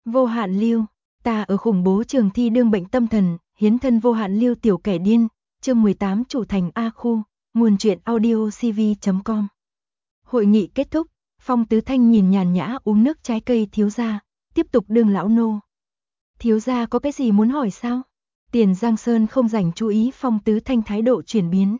Vô hạn lưu, ta ở khủng bố trường thi đương bệnh tâm thần, hiến thân vô hạn lưu tiểu kẻ điên, chương 18 chủ thành A khu, nguồn truyện audio cv.com. Hội nghị kết thúc, Phong Tứ Thanh nhìn nhàn nhã uống nước trái cây thiếu gia, tiếp tục đương lão nô. Thiếu gia có cái gì muốn hỏi sao? Tiền Giang Sơn không rảnh chú ý Phong Tứ Thanh thái độ chuyển biến.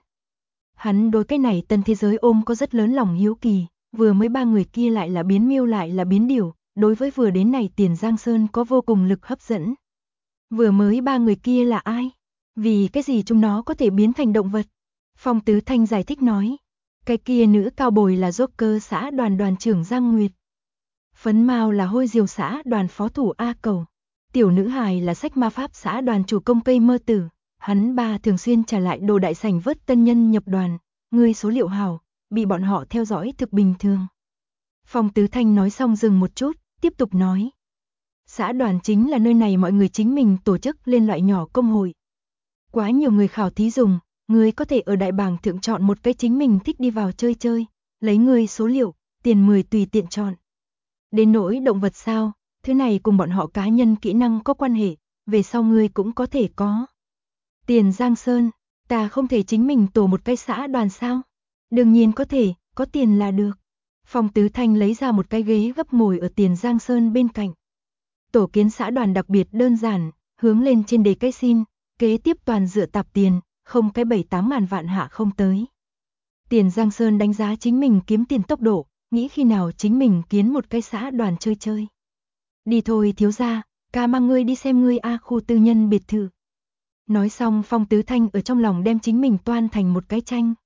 Hắn đối cái này tân thế giới ôm có rất lớn lòng hiếu kỳ, vừa mới ba người kia lại là biến miêu lại là biến điểu, đối với vừa đến này Tiền Giang Sơn có vô cùng lực hấp dẫn. Vừa mới ba người kia là ai? Vì cái gì chúng nó có thể biến thành động vật? Phong Tứ Thanh giải thích nói. Cái kia nữ cao bồi là Joker xã đoàn đoàn trưởng Giang Nguyệt. Phấn Mao là hôi diều xã đoàn phó thủ A Cầu. Tiểu nữ hài là sách ma pháp xã đoàn chủ công cây mơ tử. Hắn ba thường xuyên trả lại đồ đại sảnh vớt tân nhân nhập đoàn. Ngươi số liệu hảo, bị bọn họ theo dõi thực bình thường. Phong Tứ Thanh nói xong dừng một chút, tiếp tục nói. Xã đoàn chính là nơi này mọi người chính mình tổ chức lên loại nhỏ công hội. Quá nhiều người khảo thí dùng, ngươi có thể ở đại bảng thượng chọn một cái chính mình thích đi vào chơi chơi, lấy ngươi số liệu, tiền 10 tùy tiện chọn. Đến nỗi động vật sao, thứ này cùng bọn họ cá nhân kỹ năng có quan hệ, về sau ngươi cũng có thể có. Tiền Giang Sơn, ta không thể chính mình tổ một cái xã đoàn sao? Đương nhiên có thể, có tiền là được. Phong Tứ Thanh lấy ra một cái ghế gấp ngồi ở Tiền Giang Sơn bên cạnh. Tổ kiến xã đoàn đặc biệt đơn giản, hướng lên trên đề cái xin, kế tiếp toàn dựa tạp tiền, không cái 7-8 ngàn vạn hạ không tới. Tiền Giang Sơn đánh giá chính mình kiếm tiền tốc độ, nghĩ khi nào chính mình kiến một cái xã đoàn chơi chơi. Đi thôi thiếu gia, ca mang ngươi đi xem ngươi A khu tư nhân biệt thự. Nói xong Phong Tứ Thanh ở trong lòng đem chính mình toan thành một cái tranh.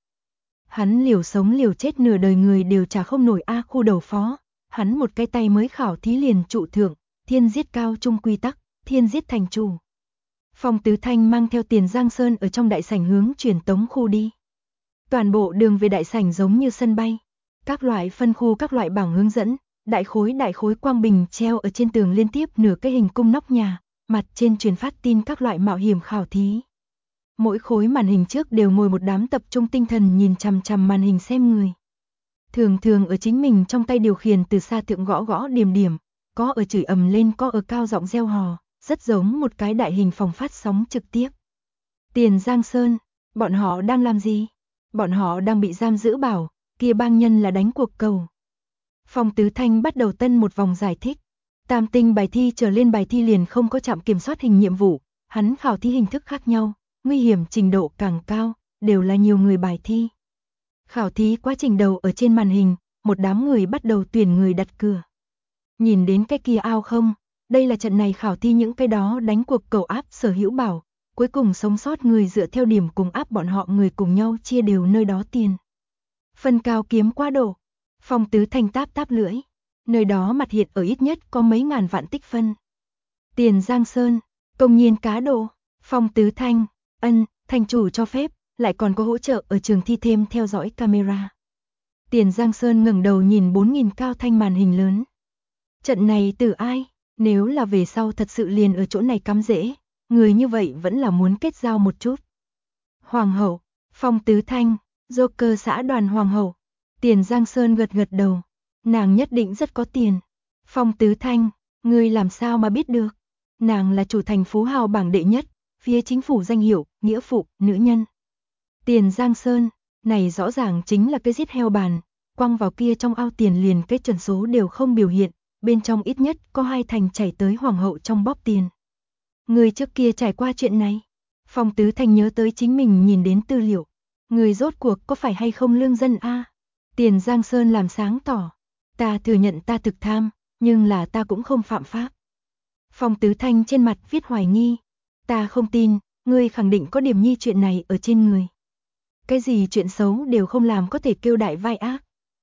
Hắn liều sống liều chết nửa đời người đều trả không nổi A khu đầu phó, hắn một cái tay mới khảo thí liền trụ thượng, thiên giết cao trung quy tắc, thiên giết thành chủ. Phong Tứ Thanh mang theo Tiền Giang Sơn ở trong đại sảnh hướng truyền tống khu đi. Toàn bộ đường về đại sảnh giống như sân bay, các loại phân khu các loại bảng hướng dẫn, đại khối quang bình treo ở trên tường liên tiếp nửa cái hình cung nóc nhà, mặt trên truyền phát tin các loại mạo hiểm khảo thí. Mỗi khối màn hình trước đều ngồi một đám tập trung tinh thần nhìn chằm chằm màn hình xem người. Thường thường ở chính mình trong tay điều khiển từ xa thượng gõ gõ điểm điểm, có ở chửi ầm lên có ở cao giọng reo hò, rất giống một cái đại hình phòng phát sóng trực tiếp. Tiền Giang Sơn, bọn họ đang làm gì? Bọn họ đang bị giam giữ bảo, kia bang nhân là đánh cuộc cầu. Phong Tứ Thanh bắt đầu tân một vòng giải thích. Tam tinh bài thi trở lên bài thi liền không có trạm kiểm soát hình nhiệm vụ, hắn khảo thí hình thức khác nhau, nguy hiểm trình độ càng cao, đều là nhiều người bài thi. Khảo thí quá trình đầu ở trên màn hình, một đám người bắt đầu tuyển người đặt cửa. Nhìn đến cái kia ao không, đây là trận này khảo thí những cái đó đánh cuộc cầu áp sở hữu bảo, cuối cùng sống sót người dựa theo điểm cùng áp bọn họ người cùng nhau chia đều nơi đó tiền. Phân cao kiếm quá độ, Phong Tứ Thanh táp táp lưỡi, nơi đó mặt hiện ở ít nhất có mấy ngàn vạn tích phân. Tiền Giang Sơn, công nhiên cá độ, Phong Tứ Thanh, thành chủ cho phép, lại còn có hỗ trợ ở trường thi thêm theo dõi camera. Tiền Giang Sơn ngẩng đầu nhìn 4.000 cao thanh màn hình lớn. Trận này từ ai? Nếu là về sau thật sự liền ở chỗ này cắm rễ, người như vậy vẫn là muốn kết giao một chút. Hoàng hậu, Phong Tứ Thanh, Joker xã đoàn hoàng hậu. Tiền Giang Sơn gật gật đầu, nàng nhất định rất có tiền. Phong Tứ Thanh, ngươi làm sao mà biết được? Nàng là chủ thành phú hào bảng đệ nhất, phía chính phủ danh hiệu, nghĩa phụ, nữ nhân. Tiền Giang Sơn, này rõ ràng chính là cái giết heo bàn, quăng vào kia trong ao tiền liền cái chuẩn số đều không biểu hiện, bên trong ít nhất có 2 thành chảy tới hoàng hậu trong bóp tiền. Người trước kia trải qua chuyện này, Phong Tứ Thanh nhớ tới chính mình nhìn đến tư liệu, người rốt cuộc có phải hay không lương dân a? Tiền Giang Sơn làm sáng tỏ, ta thừa nhận ta thực tham, nhưng là ta cũng không phạm pháp. Phong Tứ Thanh trên mặt viết hoài nghi, ta không tin, ngươi khẳng định có điểm nhi chuyện này ở trên người. Cái gì chuyện xấu đều không làm có thể kêu đại vai ác.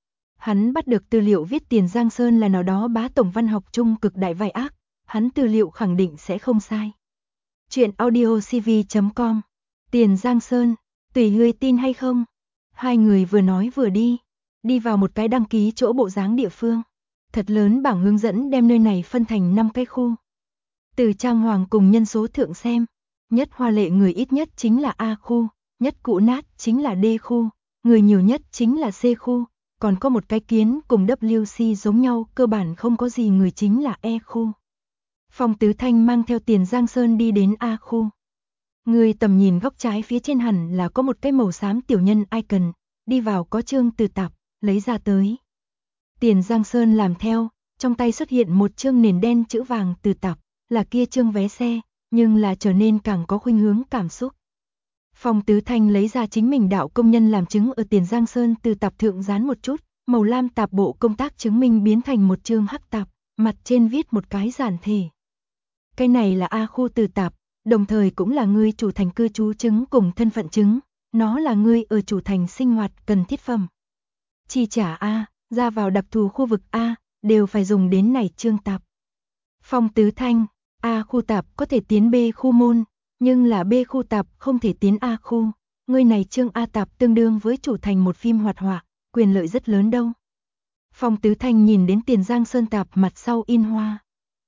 Hắn bắt được tư liệu viết Tiền Giang Sơn là nào đó bá tổng văn học trung cực đại vai ác, hắn tư liệu khẳng định sẽ không sai. Chuyện audio cv.com. Tiền Giang Sơn, tùy ngươi tin hay không. Hai người vừa nói vừa đi vào một cái đăng ký chỗ bộ dáng địa phương. Thật lớn bảng hướng dẫn đem nơi này phân thành 5 cái khu. Từ trang hoàng cùng nhân số thượng xem, nhất hoa lệ người ít nhất chính là A khu, nhất cũ nát chính là D khu, người nhiều nhất chính là C khu, còn có một cái kiến cùng WC giống nhau, cơ bản không có gì người chính là E khu. Phong Tứ Thanh mang theo Tiền Giang Sơn đi đến A khu. Người tầm nhìn góc trái phía trên hẳn là có một cái màu xám tiểu nhân icon, đi vào có chương từ tạp, lấy ra tới. Tiền Giang Sơn làm theo, trong tay xuất hiện một chương nền đen chữ vàng từ tạp, là kia chương vé xe, nhưng là trở nên càng có khuynh hướng cảm xúc. Phong Tứ Thanh lấy ra chính mình đạo công nhân làm chứng ở Tiền Giang Sơn từ tạp thượng dán một chút, màu lam tạp bộ công tác chứng minh biến thành một chương hắc tạp, mặt trên viết một cái giản thể. Cái này là A khu từ tạp, đồng thời cũng là ngươi chủ thành cư trú chứng cùng thân phận chứng, nó là ngươi ở chủ thành sinh hoạt cần thiết phẩm. Chi trả A, ra vào đặc thù khu vực A, đều phải dùng đến này chương tạp. Phong Tứ Thanh, A khu tạp có thể tiến B khu môn, nhưng là B khu tạp không thể tiến A khu. Ngươi này chương A tạp tương đương với chủ thành một phim hoạt họa, quyền lợi rất lớn đâu. Phong Tứ Thanh nhìn đến Tiền Giang Sơn tạp mặt sau in hoa.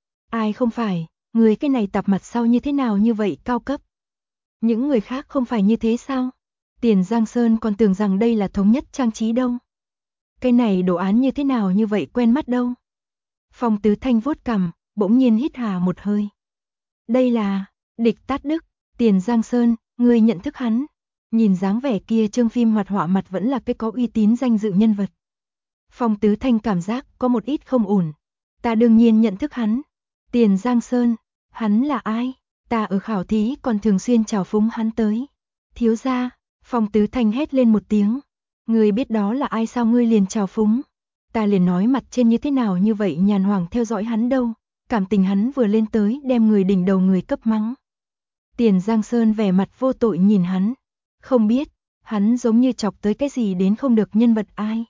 Ai không phải, người cái này tạp mặt sau như thế nào như vậy cao cấp. Những người khác không phải như thế sao? Tiền Giang Sơn còn tưởng rằng đây là thống nhất trang trí đâu. Cái này đồ án như thế nào như vậy quen mắt đâu. Phong Tứ Thanh vuốt cằm, bỗng nhiên hít hà một hơi. Đây là Địch Tát Đức, Tiền Giang Sơn, người nhận thức hắn. Nhìn dáng vẻ kia chương phim hoạt họa mặt vẫn là cái có uy tín danh dự nhân vật. Phong Tứ Thanh cảm giác có một ít không ổn. Ta đương nhiên nhận thức hắn. Tiền Giang Sơn, hắn là ai? Ta ở khảo thí còn thường xuyên chào phúng hắn tới. Thiếu gia, Phong Tứ Thanh hét lên một tiếng. Ngươi biết đó là ai sao ngươi liền chào phúng? Ta liền nói mặt trên như thế nào như vậy nhàn hoàng theo dõi hắn đâu. Cảm tình hắn vừa lên tới đem người đỉnh đầu người cấp mắng. Tiền Giang Sơn vẻ mặt vô tội nhìn hắn. Không biết, hắn giống như chọc tới cái gì đến không được nhân vật ai.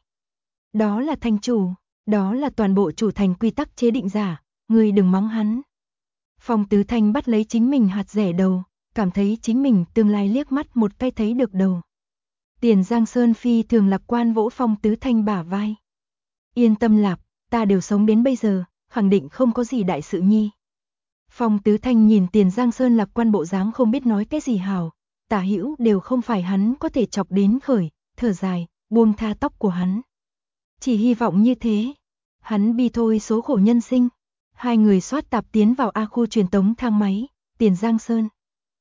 Đó là thành chủ, đó là toàn bộ chủ thành quy tắc chế định giả, ngươi đừng mắng hắn. Phong Tứ Thanh bắt lấy chính mình hạt rẻ đầu, cảm thấy chính mình tương lai liếc mắt một cái thấy được đầu. Tiền Giang Sơn phi thường lạc quan vỗ Phong Tứ Thanh bả vai. Yên tâm Lạp, ta đều sống đến bây giờ, khẳng định không có gì đại sự nhi. Phong Tứ Thanh nhìn Tiền Giang Sơn lạc quan bộ dáng không biết nói cái gì hảo, tả hữu đều không phải hắn có thể chọc đến khởi, thở dài, buông tha tóc của hắn. Chỉ hy vọng như thế, hắn bi thôi số khổ nhân sinh. Hai người soát tạp tiến vào A khu truyền tống thang máy, Tiền Giang Sơn.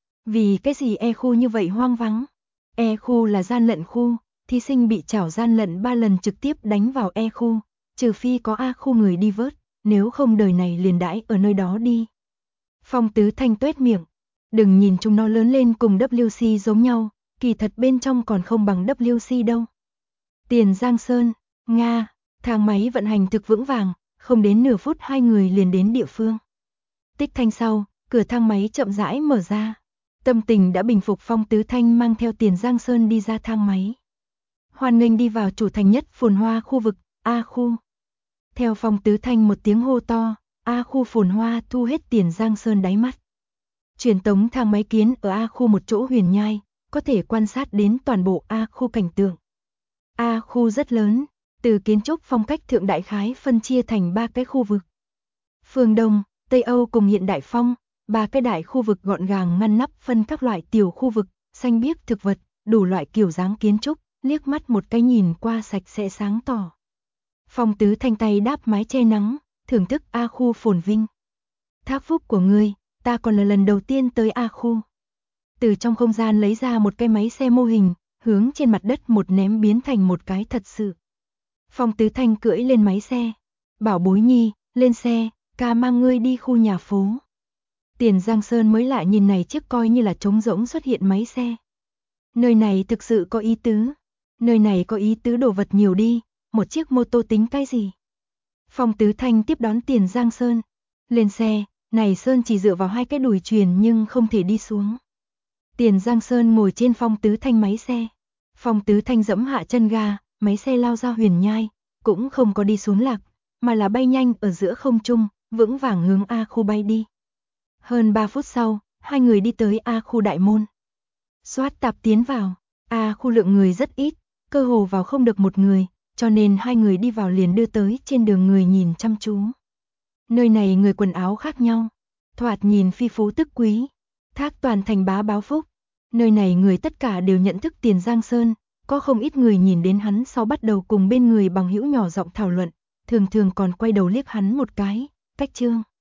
Vì cái gì E khu như vậy hoang vắng? E khu là gian lận khu, thí sinh bị chảo gian lận 3 lần trực tiếp đánh vào E khu, trừ phi có A khu người đi vớt, nếu không đời này liền đãi ở nơi đó đi. Phong Tứ Thanh tuét miệng, đừng nhìn chúng nó lớn lên cùng WC giống nhau, kỳ thật bên trong còn không bằng WC đâu. Tiền Giang Sơn, Nga, thang máy vận hành thực vững vàng, không đến nửa phút hai người liền đến địa phương. Tích thanh sau, cửa thang máy chậm rãi mở ra. Tâm tình đã bình phục Phong Tứ Thanh mang theo Tiền Giang Sơn đi ra thang máy. Hoan nghênh đi vào chủ thành nhất phồn hoa khu vực, A khu. Theo Phong Tứ Thanh một tiếng hô to, A khu phồn hoa thu hết Tiền Giang Sơn đáy mắt. Truyền tống thang máy kiến ở A khu một chỗ huyền nhai, có thể quan sát đến toàn bộ A khu cảnh tượng. A khu rất lớn, từ kiến trúc phong cách thượng đại khái phân chia thành 3 cái khu vực. Phương Đông, Tây Âu cùng hiện đại phong, 3 cái đại khu vực gọn gàng ngăn nắp phân các loại tiểu khu vực, xanh biếc thực vật, đủ loại kiểu dáng kiến trúc, liếc mắt một cái nhìn qua sạch sẽ sáng tỏ. Phong Tứ Thanh tay đáp mái che nắng, thưởng thức A khu phồn vinh. Thác phúc của ngươi, ta còn là lần đầu tiên tới A khu. Từ trong không gian lấy ra một cái máy xe mô hình, hướng trên mặt đất một ném biến thành một cái thật sự. Phong Tứ Thanh cưỡi lên máy xe. Bảo bối nhi, lên xe, ca mang ngươi đi khu nhà phố. Tiền Giang Sơn mới lại nhìn này chiếc coi như là trống rỗng xuất hiện máy xe. Nơi này thực sự có ý tứ. Nơi này có ý tứ đồ vật nhiều đi, một chiếc mô tô tính cái gì. Phong Tứ Thanh tiếp đón Tiền Giang Sơn. Lên xe, này Sơn chỉ dựa vào 2 cái đùi chuyền nhưng không thể đi xuống. Tiền Giang Sơn ngồi trên Phong Tứ Thanh máy xe. Phong Tứ Thanh giẫm hạ chân ga, máy xe lao ra huyền nhai, cũng không có đi xuống lạc, mà là bay nhanh ở giữa không trung, vững vàng hướng A khu bay đi. Hơn 3 phút sau, hai người đi tới A khu đại môn. Soát tạp tiến vào, A khu lượng người rất ít, cơ hồ vào không được một người, cho nên hai người đi vào liền đưa tới trên đường người nhìn chăm chú. Nơi này người quần áo khác nhau, thoạt nhìn phi phú tức quý, Thác toàn thành bá báo phúc. Nơi này người tất cả đều nhận thức Tiền Giang Sơn, có không ít người nhìn đến hắn sau bắt đầu cùng bên người bằng hữu nhỏ giọng thảo luận, thường thường còn quay đầu liếc hắn một cái, cách trương.